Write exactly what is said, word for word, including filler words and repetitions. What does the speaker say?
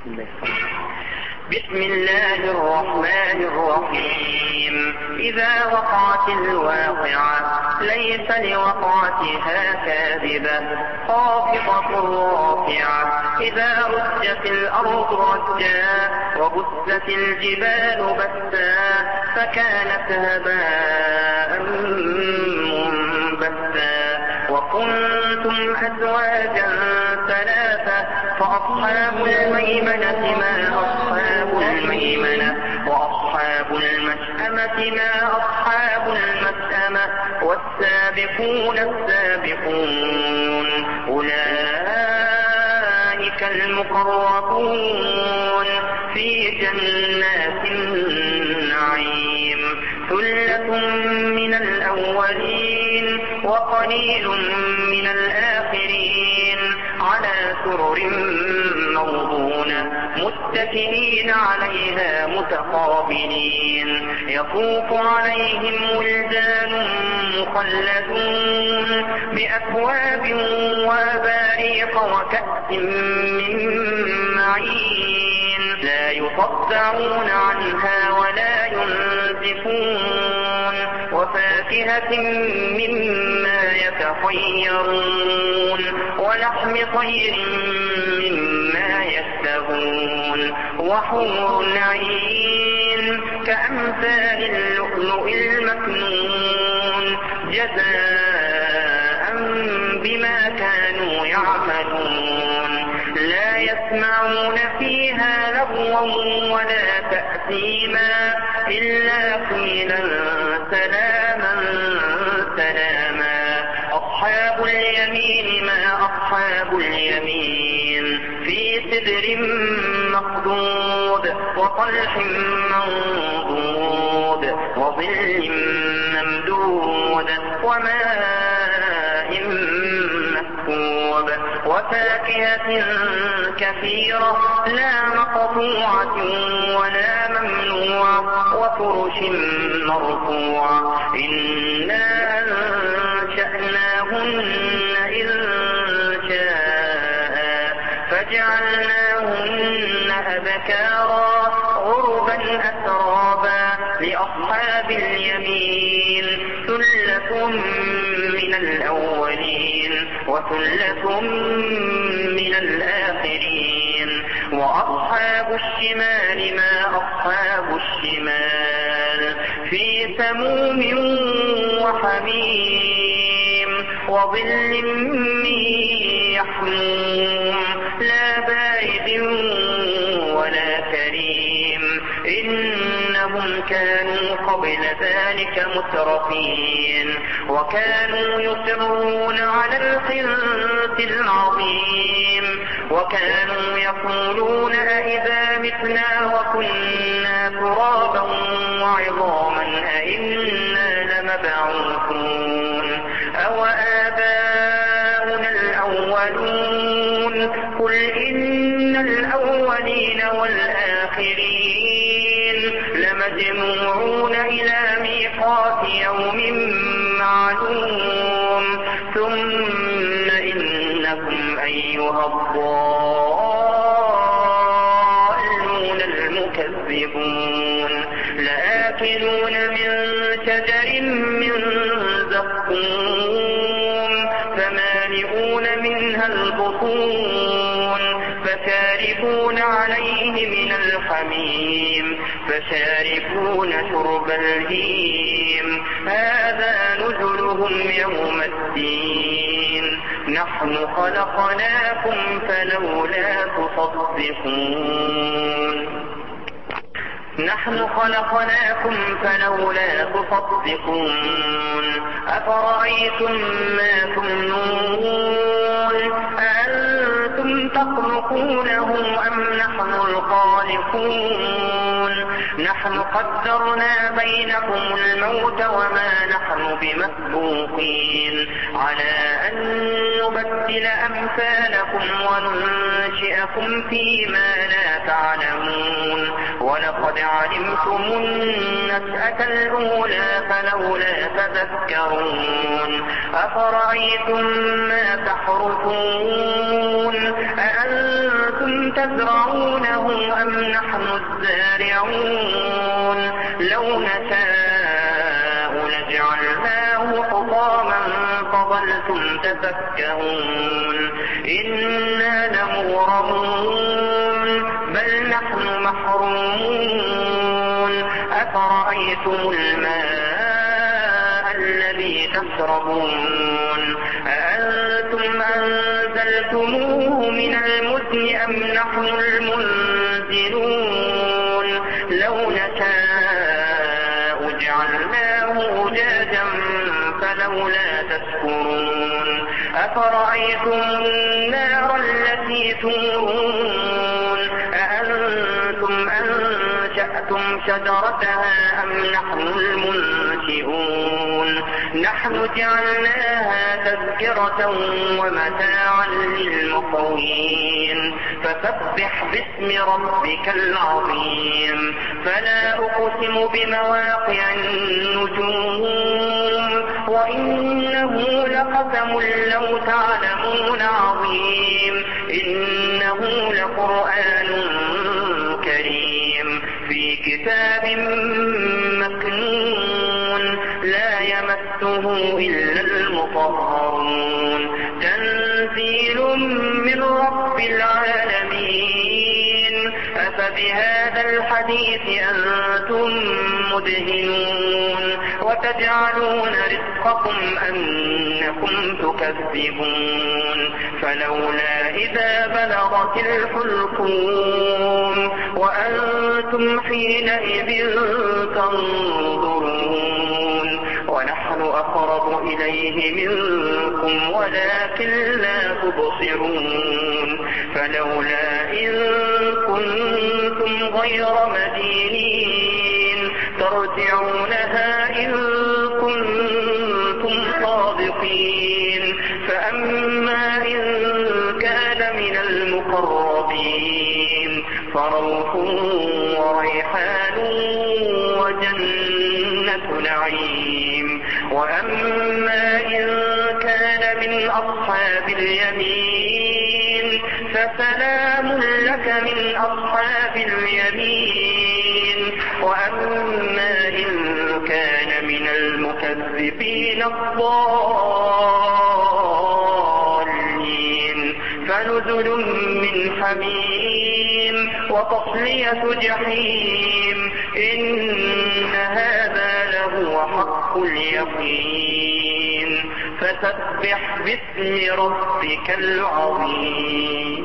بسم الله الرحمن الرحيم. إذا وقعت الواقعة ليس لوقعتها كاذبة خافضة رافعة. إذا رجت الأرض رجا وبست الجبال بسا فكانت هباء منبثا. وكنتم أزواجا ثلاثة فأصحاب الميمنة ما أصحاب الميمنة وأصحاب المشأمة ما أصحاب المشأمة والسابقون السابقون أولئك المقربون في جنات النعيم. ثلة من الأولين وقليل من الآخرين على سرر موضونة متكئين عليها متقابلين. يطوف عليهم ولدان مخلدون بأكواب وأباريق وكأس من معين لا يصدعون عنها ولا ينزفون وفاكهة مما يتخيرون ولحم طير مما يشتهون وحور عين كأمثال اللؤلؤ المكنون جزاء بما كانوا يعملون. لا يسمعون فيها لغوا ولا تأثيما إلا قيلا سلاما سلاما. أصحاب اليمين ما أصحاب اليمين في سدر مخضود وطلح منضود وظل ممدود وماء مسكوب وفاكهة كثيرة لا مقطوعة ولا ممنوعة وفرش مرفوعة. إنا أنشأناهن إنشاء فجعلناهن أبكارا عربا أترابا لأصحاب اليمين ثلة من الأولين وثلة من الآخرين. وأصحاب الشمال ما أصحاب الشمال في سموم وحميم وظل من يحموم لا بارد ولا كريم. إنهم كانوا قبل ذلك مترفين وكانوا يصرون على الحنث العظيم وكانوا يقولون أئذا متنا وكنا ترابا وعظاما أئنا لمبعوثون أو آباؤنا الأولون. قل إن الأولين والآخرين لمجموعون إلى ميقات يوم معلوم. ثم إنكم أيها الضالون المكذبون لآكلون من شجر من زقوم فمالئون منها البطون فشاربون عليه من الحميم فشاربون شرب الهيم. هذا نزلهم يوم الدين. نحن خلقناكم فلولا تصدقون نحن خلقناكم فلولا تصدقون. أفرأيتم ما تمنون أأنتم تخلقونه أم نحن الخالقون. نحن قدرنا بينكم الموت وما نحن بمسبوقين على أن نبدل أمثالكم وننشئكم فيما لا تعلمون. ولقد علمتم النشأة الأولى فلولا تذكرون. أفرأيتم ما تحرثون أأنتم أأنتم تزرعونه أم نحن الزارعون لو نشاء لجعلناه حطاما فظلتم تفكهون إنا لمغرمون بل نحن محرومون أفرأيتم الماء الذي تشربون أأنتم أنزلتموه من المزن أم نحن المنزلون لو نشاء جعلناه أجاجا فلولا تشكرون أفرأيتم النار التي تورون أأنتم أنشأتم شجرتها أم نحن المنشئون نحن جعلناها تذكرة ومتاعا للمقوين فسبح باسم ربك العظيم فلا أقسم بمواقع النجوم وإنه لقسم لو تعلمون عظيم إنه لقرآن كريم في كتاب مكنون لا يمسه إلا المطهرون تنزيل من رب العالمين أفبهذا الحديث أنتم مدهنون وتجعلون رزقكم أنكم تكذبون فلولا إذا بلغت الحلقوم وأنتم حينئذ تنظرون ونحن أقرب إليه منكم ولكن لا تبصرون فلولا إن كنتم غير مدينين ترجعونها إن كنتم صادقين فأما إن كان من المقربين فروح وريحان وجنة نعيم وأما إن كان من أصحاب اليمين فسلام لك من أصحاب اليمين وأما إن كان من المكذبين الضالين فنزل من حميم وتصلية جحيم إن هذا لهو حق اليقين فسبح باسم ربك العظيم